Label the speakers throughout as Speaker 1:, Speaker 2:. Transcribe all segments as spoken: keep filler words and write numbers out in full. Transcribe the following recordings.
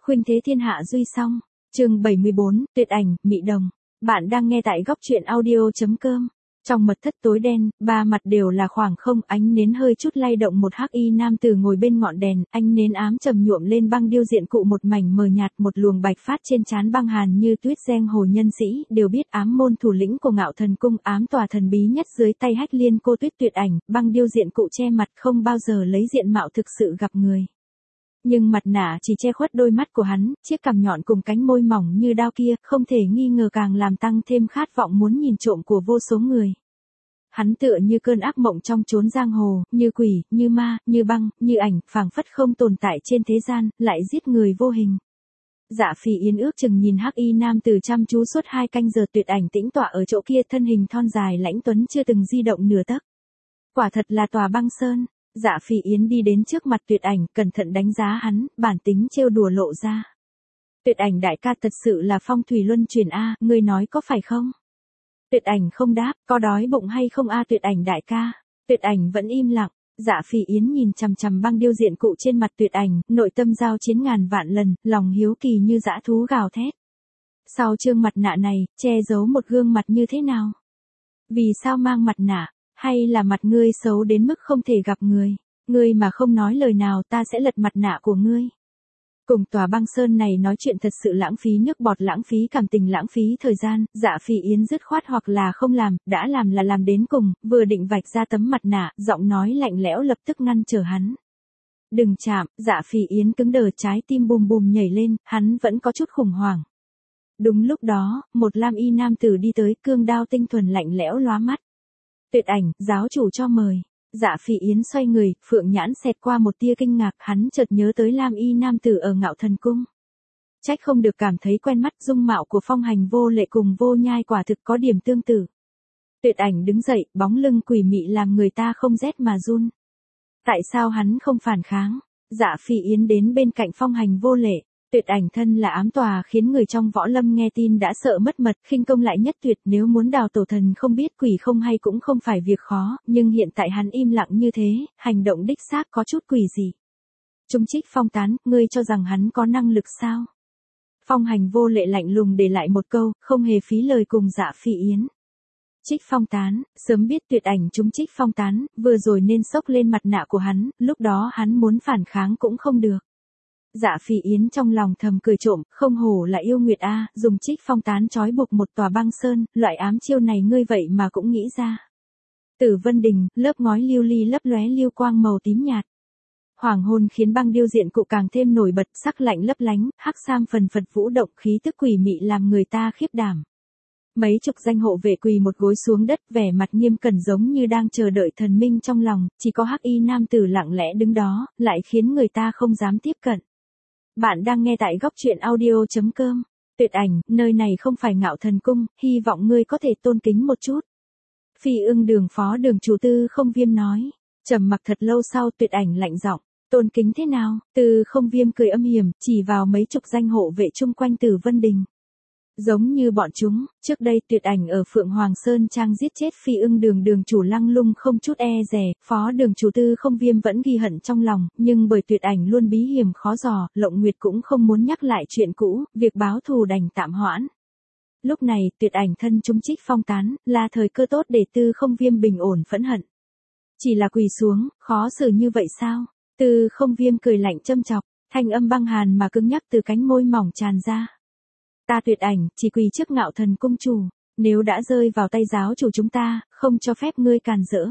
Speaker 1: Khuynh thế thiên hạ duy song. Chương bảy mươi bốn, tuyệt ảnh, mị đồng. Bạn đang nghe tại góc truyện audio chấm com. Trong mật thất tối đen, ba mặt đều là khoảng không, ánh nến hơi chút lay động, một hắc y nam tử ngồi bên ngọn đèn, ánh nến ám trầm nhuộm lên băng điêu diện cụ một mảnh mờ nhạt, một luồng bạch phát trên trán băng hàn như tuyết. Giang hồ nhân sĩ đều biết ám môn thủ lĩnh của Ngạo Thần Cung, ám tòa thần bí nhất dưới tay Hách Liên cô Tuyết Tuyệt Ảnh, băng điêu diện cụ che mặt không bao giờ lấy diện mạo thực sự gặp người. Nhưng mặt nạ chỉ che khuất đôi mắt của hắn, chiếc cằm nhọn cùng cánh môi mỏng như đao kia, không thể nghi ngờ càng làm tăng thêm khát vọng muốn nhìn trộm của vô số người. Hắn tựa như cơn ác mộng trong chốn giang hồ, như quỷ, như ma, như băng, như ảnh, phảng phất không tồn tại trên thế gian, lại giết người vô hình. Dạ Phỉ Yến ước chừng nhìn hắc y nam tử chăm chú suốt hai canh giờ. Tuyệt Ảnh tĩnh tọa ở chỗ kia, thân hình thon dài lãnh tuấn chưa từng di động nửa tấc. Quả thật là tòa băng sơn. Dạ Phỉ Yến đi đến trước mặt Tuyệt Ảnh, cẩn thận đánh giá hắn, bản tính trêu đùa lộ ra. Tuyệt Ảnh đại ca thật sự là phong thủy luân chuyển a, ngươi nói có phải không? Tuyệt Ảnh không đáp, có đói bụng hay không a Tuyệt Ảnh đại ca? Tuyệt Ảnh vẫn im lặng. Dạ Phỉ Yến nhìn chằm chằm băng điêu diện cụ trên mặt Tuyệt Ảnh, nội tâm giao chiến ngàn vạn lần, lòng hiếu kỳ như dã thú gào thét. Sau trương mặt nạ này, che giấu một gương mặt như thế nào? Vì sao mang mặt nạ? Hay là mặt ngươi xấu đến mức không thể gặp người? Ngươi mà không nói lời nào, ta sẽ lật mặt nạ của ngươi. Cùng tòa băng sơn này nói chuyện thật sự lãng phí nước bọt, lãng phí cảm tình, lãng phí thời gian. Dạ Phỉ Yến dứt khoát hoặc là không làm, đã làm là làm đến cùng, vừa định vạch ra tấm mặt nạ, giọng nói lạnh lẽo lập tức ngăn trở hắn. Đừng chạm. Dạ Phỉ Yến cứng đờ, trái tim bùm bùm nhảy lên, hắn vẫn có chút khủng hoảng. Đúng lúc đó, một lam y nam tử đi tới, cương đao tinh thuần lạnh lẽo lóa mắt. Tuyệt Ảnh, giáo chủ cho mời. Dạ Phỉ Yến xoay người, phượng nhãn xẹt qua một tia kinh ngạc, hắn chợt nhớ tới lam y nam tử ở Ngạo Thần Cung. Trách không được cảm thấy quen mắt, dung mạo của Phong Hành Vô Lệ cùng Vô Nhai quả thực có điểm tương tự. Tuyệt Ảnh đứng dậy, bóng lưng quỷ mị làm người ta không rét mà run. Tại sao hắn không phản kháng? Dạ Phỉ Yến đến bên cạnh Phong Hành Vô Lệ. Tuyệt Ảnh thân là ám tòa, khiến người trong võ lâm nghe tin đã sợ mất mật, khinh công lại nhất tuyệt, nếu muốn đào tổ thần không biết quỷ không hay cũng không phải việc khó, nhưng hiện tại hắn im lặng như thế, hành động đích xác có chút quỷ dị. Trung Trích Phong tán, ngươi cho rằng hắn có năng lực sao? Phong Hành Vô Lệ lạnh lùng để lại một câu, không hề phí lời cùng Dạ Phỉ Yến. Trích Phong tán, sớm biết Tuyệt Ảnh trúng Trích Phong tán, vừa rồi nên xốc lên mặt nạ của hắn, lúc đó hắn muốn phản kháng cũng không được. Dạ Phỉ Yến trong lòng thầm cười trộm, không hổ là yêu nguyệt a, dùng Trích Phong tán trói buộc một tòa băng sơn, loại ám chiêu này ngươi vậy mà cũng nghĩ ra. Tử Vân Đình, lớp ngói lưu ly lấp lóe lưu quang màu tím nhạt. Hoàng hôn khiến băng điêu diện cụ càng thêm nổi bật, sắc lạnh lấp lánh, hắc sam phần phật vũ động, khí tức quỷ mị làm người ta khiếp đảm. Mấy chục danh hộ vệ quỳ một gối xuống đất, vẻ mặt nghiêm cẩn giống như đang chờ đợi thần minh trong lòng, chỉ có hắc y nam tử lặng lẽ đứng đó, lại khiến người ta không dám tiếp cận. Bạn đang nghe tại góc truyện audio chấm com. Tuyệt Ảnh, nơi này không phải Ngạo Thần Cung, hy vọng ngươi có thể tôn kính một chút. Phi Ưng Đường phó đường chủ Tư Không Viêm nói. Trầm mặc thật lâu sau, Tuyệt Ảnh lạnh giọng, tôn kính thế nào? Tư Không Viêm cười âm hiểm, chỉ vào mấy chục danh hộ vệ chung quanh Tử Vân Đình. Giống như bọn chúng, trước đây Tuyệt Ảnh ở Phượng Hoàng Sơn Trang giết chết Phi Ưng Đường đường chủ Lăng Lung không chút e dè, phó đường chủ Tư Không Viêm vẫn ghi hận trong lòng, nhưng bởi Tuyệt Ảnh luôn bí hiểm khó dò, Lộng Nguyệt cũng không muốn nhắc lại chuyện cũ, việc báo thù đành tạm hoãn. Lúc này, Tuyệt Ảnh thân trúng Trích Phong tán, là thời cơ tốt để Tư Không Viêm bình ổn phẫn hận. Chỉ là quỳ xuống, khó xử như vậy sao? Tư Không Viêm cười lạnh châm chọc, thanh âm băng hàn mà cứng nhắc từ cánh môi mỏng tràn ra. Ta Tuyệt Ảnh, chỉ quỳ trước Ngạo Thần Cung chủ, nếu đã rơi vào tay giáo chủ chúng ta, không cho phép ngươi càn rỡ.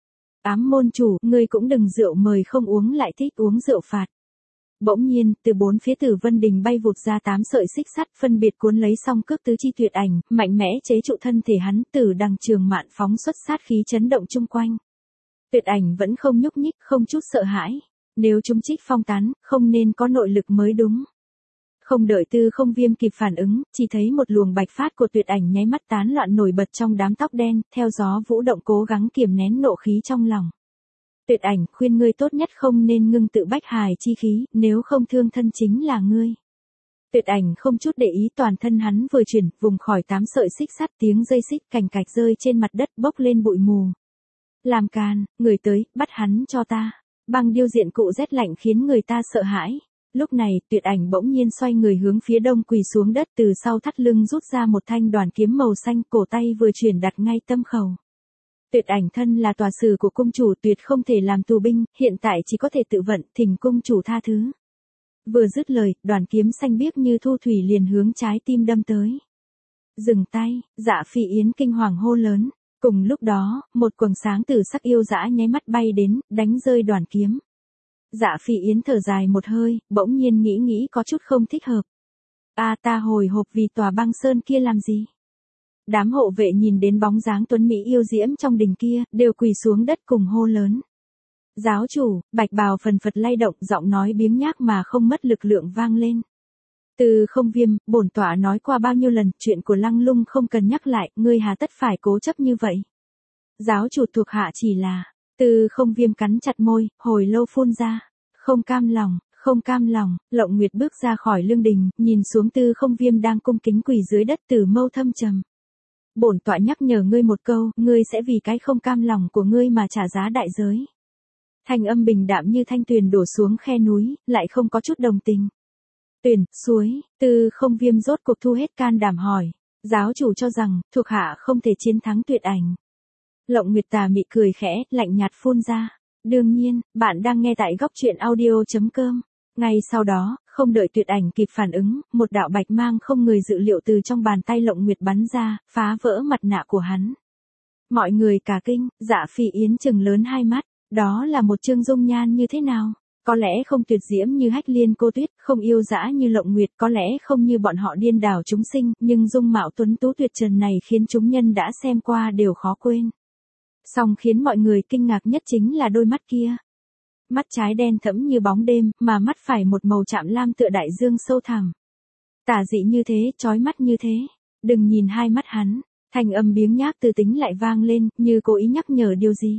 Speaker 1: Ám môn chủ, ngươi cũng đừng rượu mời không uống lại thích uống rượu phạt. Bỗng nhiên, từ bốn phía Tử Vân Đình bay vụt ra tám sợi xích sắt, phân biệt cuốn lấy song cước tứ chi Tuyệt Ảnh, mạnh mẽ chế trụ thân thể hắn, Tử Đằng Trường Mạn phóng xuất sát khí chấn động chung quanh. Tuyệt Ảnh vẫn không nhúc nhích, không chút sợ hãi. Nếu chúng Trích Phong tán, không nên có nội lực mới đúng. Không đợi Tư Không Viêm kịp phản ứng, chỉ thấy một luồng bạch phát của Tuyệt Ảnh nháy mắt tán loạn nổi bật trong đám tóc đen, theo gió vũ động cố gắng kiềm nén nộ khí trong lòng. Tuyệt Ảnh, khuyên ngươi tốt nhất không nên ngưng tự bách hài chi khí, nếu không thương thân chính là ngươi. Tuyệt Ảnh không chút để ý, toàn thân hắn vừa chuyển, vùng khỏi tám sợi xích sắt, tiếng dây xích cành cạch rơi trên mặt đất bốc lên bụi mù. Làm càn, người tới, bắt hắn cho ta. Băng điêu diện cụ rét lạnh khiến người ta sợ hãi. Lúc này, Tuyệt Ảnh bỗng nhiên xoay người hướng phía đông quỳ xuống đất, từ sau thắt lưng rút ra một thanh đoàn kiếm màu xanh, cổ tay vừa chuyển đặt ngay tâm khẩu. Tuyệt Ảnh thân là tòa sử của cung chủ, tuyệt không thể làm tù binh, hiện tại chỉ có thể tự vận, thỉnh cung chủ tha thứ. Vừa dứt lời, đoàn kiếm xanh biếc như thu thủy liền hướng trái tim đâm tới. Dừng tay, Dạ Phi Yến kinh hoàng hô lớn. Cùng lúc đó, một quầng sáng tử sắc yêu dã nháy mắt bay đến, đánh rơi đoàn kiếm. Dạ Phi Yến thở dài một hơi, bỗng nhiên nghĩ nghĩ có chút không thích hợp. A ta hồi hộp vì tòa băng sơn kia làm gì? Đám hộ vệ nhìn đến bóng dáng tuấn mỹ yêu diễm trong đình kia, đều quỳ xuống đất cùng hô lớn. Giáo chủ, bạch bào phần phật lay động, giọng nói biếng nhác mà không mất lực lượng vang lên. Từ Không Viêm, bổn tọa nói qua bao nhiêu lần, chuyện của Lăng Lung không cần nhắc lại, ngươi hà tất phải cố chấp như vậy. Giáo chủ thuộc hạ chỉ là, Từ Không Viêm cắn chặt môi, hồi lâu phun ra, không cam lòng, không cam lòng. Lộng Nguyệt bước ra khỏi lương đình, nhìn xuống Từ Không Viêm đang cung kính quỳ dưới đất, từ mâu thâm trầm. Bổn tọa nhắc nhở ngươi một câu, ngươi sẽ vì cái không cam lòng của ngươi mà trả giá đại giới. Thanh âm bình đạm như thanh tuyền đổ xuống khe núi, lại không có chút đồng tình. Tuyền, suối, Từ Không Viêm rốt cuộc thu hết can đảm hỏi. Giáo chủ cho rằng, thuộc hạ không thể chiến thắng Tuyệt Ảnh. Lộng Nguyệt tà mị cười khẽ, lạnh nhạt phun ra. Đương nhiên, bạn đang nghe tại góc truyện audio chấm com. Ngay sau đó, không đợi Tuyệt Ảnh kịp phản ứng, một đạo bạch mang không người dự liệu từ trong bàn tay Lộng Nguyệt bắn ra, phá vỡ mặt nạ của hắn. Mọi người cả kinh, Dạ Phi Yến trừng lớn hai mắt. Đó là một chương dung nhan như thế nào? Có lẽ không tuyệt diễm như Hách Liên Cô Tuyết, không yêu dã như Lộng Nguyệt, có lẽ không như bọn họ điên đảo chúng sinh, nhưng dung mạo tuấn tú tuyệt trần này khiến chúng nhân đã xem qua đều khó quên. Song khiến mọi người kinh ngạc nhất chính là đôi mắt kia. Mắt trái đen thẫm như bóng đêm, mà mắt phải một màu chạm lam tựa đại dương sâu thẳm. Tà dị như thế, chói mắt như thế. Đừng nhìn hai mắt hắn. Thanh âm biếng nhác từ tính lại vang lên, như cố ý nhắc nhở điều gì.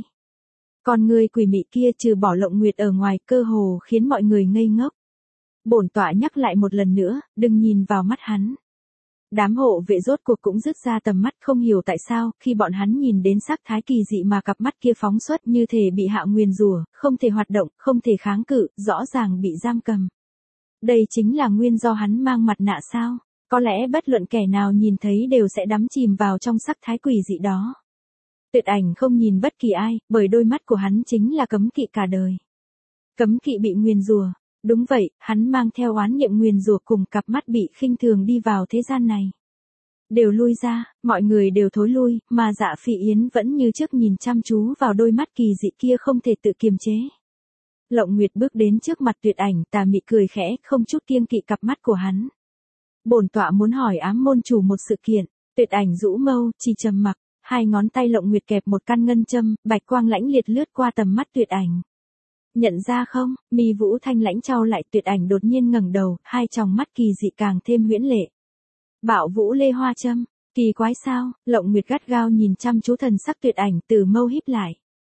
Speaker 1: Còn người quỷ mị kia trừ bỏ Lộng Nguyệt ở ngoài, cơ hồ khiến mọi người ngây ngốc. Bổn tọa nhắc lại một lần nữa, đừng nhìn vào mắt hắn. Đám hộ vệ rốt cuộc cũng rứt ra tầm mắt, không hiểu tại sao, khi bọn hắn nhìn đến sắc thái kỳ dị mà cặp mắt kia phóng xuất, như thể bị hạ nguyền rủa, không thể hoạt động, không thể kháng cự, rõ ràng bị giam cầm. Đây chính là nguyên do hắn mang mặt nạ sao? Có lẽ bất luận kẻ nào nhìn thấy đều sẽ đắm chìm vào trong sắc thái quỷ dị đó. Tuyệt Ảnh không nhìn bất kỳ ai, bởi đôi mắt của hắn chính là cấm kỵ cả đời. Cấm kỵ bị nguyền rủa. Đúng vậy, hắn mang theo oán niệm nguyền rủa cùng cặp mắt bị khinh thường đi vào thế gian này. Đều lui ra, mọi người đều thối lui, mà Dạ Phi Yến vẫn như trước nhìn chăm chú vào đôi mắt kỳ dị kia không thể tự kiềm chế. Lộng Nguyệt bước đến trước mặt Tuyệt Ảnh, tà mị cười khẽ, không chút kiêng kỵ cặp mắt của hắn. Bổn tọa muốn hỏi ám môn chủ một sự kiện. Tuyệt Ảnh rũ mâu, chỉ trầm mặc. Hai ngón tay Lộng Nguyệt kẹp một căn ngân châm, bạch quang lãnh liệt lướt qua tầm mắt Tuyệt Ảnh. Nhận ra không? Mi Vũ Thanh lãnh trao lại. Tuyệt Ảnh đột nhiên ngẩng đầu, hai tròng mắt kỳ dị càng thêm huyễn lệ. Bạo Vũ Lê Hoa Châm, kỳ quái sao? Lộng Nguyệt gắt gao nhìn chăm chú thần sắc Tuyệt Ảnh, từ mâu híp lại.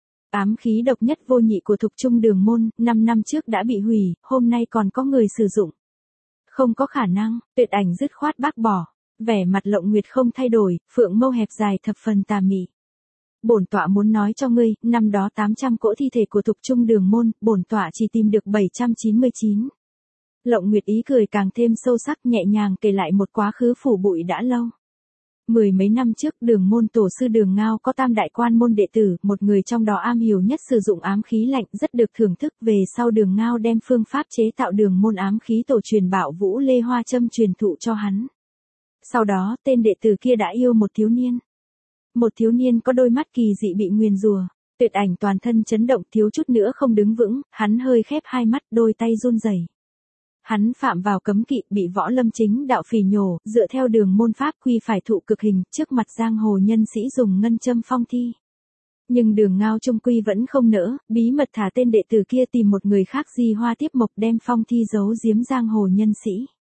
Speaker 1: Ám khí độc nhất vô nhị của Thục Trung Đường môn, năm năm trước đã bị hủy, hôm nay còn có người sử dụng. Không có khả năng. Tuyệt Ảnh dứt khoát bác bỏ. Vẻ mặt Lộng Nguyệt không thay đổi, phượng mâu hẹp dài thập phần tà mị. Bổn tọa muốn nói cho ngươi, năm đó tám trăm cỗ thi thể của Thục Trung Đường môn, bổn tọa chỉ tìm được bảy trăm chín mươi chín. Lộng Nguyệt ý cười càng thêm sâu sắc, nhẹ nhàng kể lại một quá khứ phủ bụi đã lâu. Mười mấy năm trước, Đường môn tổ sư Đường Ngao có tam đại quan môn đệ tử, một người trong đó am hiểu nhất sử dụng ám khí lạnh, rất được thưởng thức. Về sau Đường Ngao đem phương pháp chế tạo Đường môn ám khí tổ truyền Bạo Vũ Lê Hoa Châm truyền thụ cho hắn. Sau đó, tên đệ tử kia đã yêu một thiếu niên. Một thiếu niên có đôi mắt kỳ dị bị nguyền rủa. Tuyệt Ảnh toàn thân chấn động, thiếu chút nữa không đứng vững, hắn hơi khép hai mắt, đôi tay run rẩy. Hắn phạm vào cấm kỵ, bị Võ Lâm chính đạo phỉ nhổ, dựa theo đường môn pháp quy phải thụ cực hình, trước mặt giang hồ nhân sĩ dùng ngân châm phong thi. Nhưng Đường Ngao trung quy vẫn không nỡ, bí mật thả tên đệ tử kia tìm một người khác di hoa tiếp mộc đem phong thi giấu giếm giang hồ nhân sĩ.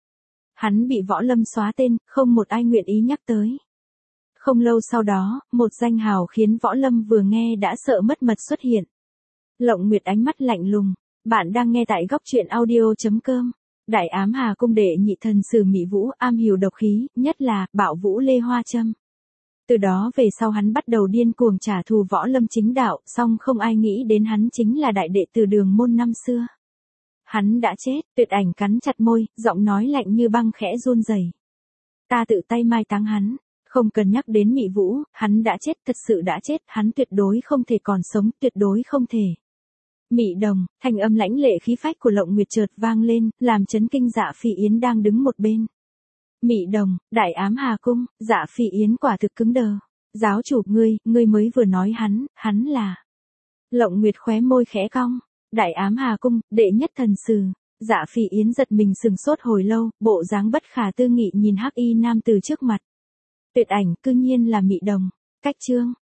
Speaker 1: Hắn bị Võ Lâm xóa tên, không một ai nguyện ý nhắc tới. Không lâu sau đó, một danh hào khiến Võ Lâm vừa nghe đã sợ mất mật xuất hiện. Lộng Nguyệt ánh mắt lạnh lùng. Bạn đang nghe tại góc truyện audio chấm com. Đại ám Hà cung đệ nhị thần Sử Mị Vũ, am hiểu độc khí, nhất là Bạo Vũ Lê Hoa Châm. Từ đó về sau hắn bắt đầu điên cuồng trả thù Võ Lâm chính đạo, song không ai nghĩ đến hắn chính là đại đệ tử Đường môn năm xưa. Hắn đã chết, Tuyệt Ảnh cắn chặt môi, giọng nói lạnh như băng khẽ run rẩy. Ta tự tay mai táng hắn, không cần nhắc đến Mị Vũ, hắn đã chết, thật sự đã chết, hắn tuyệt đối không thể còn sống, tuyệt đối không thể. Mị Đồng, thanh âm lãnh lệ khí phách của Lộng Nguyệt chợt vang lên, làm chấn kinh Dạ Phi Yến đang đứng một bên. Mị Đồng, Đại Ám Hà Cung, Dạ Phi Yến quả thực cứng đờ. Giáo chủ, ngươi, ngươi mới vừa nói hắn, hắn là. Lộng Nguyệt khóe môi khẽ cong. Đại Ám Hà Cung, đệ nhất thần sử. Dạ Phi Yến giật mình sừng sốt hồi lâu, bộ dáng bất khả tư nghị nhìn hắc y nam từ trước mặt. Tuyệt Ảnh, cư nhiên là Mị Đồng. Cách chương.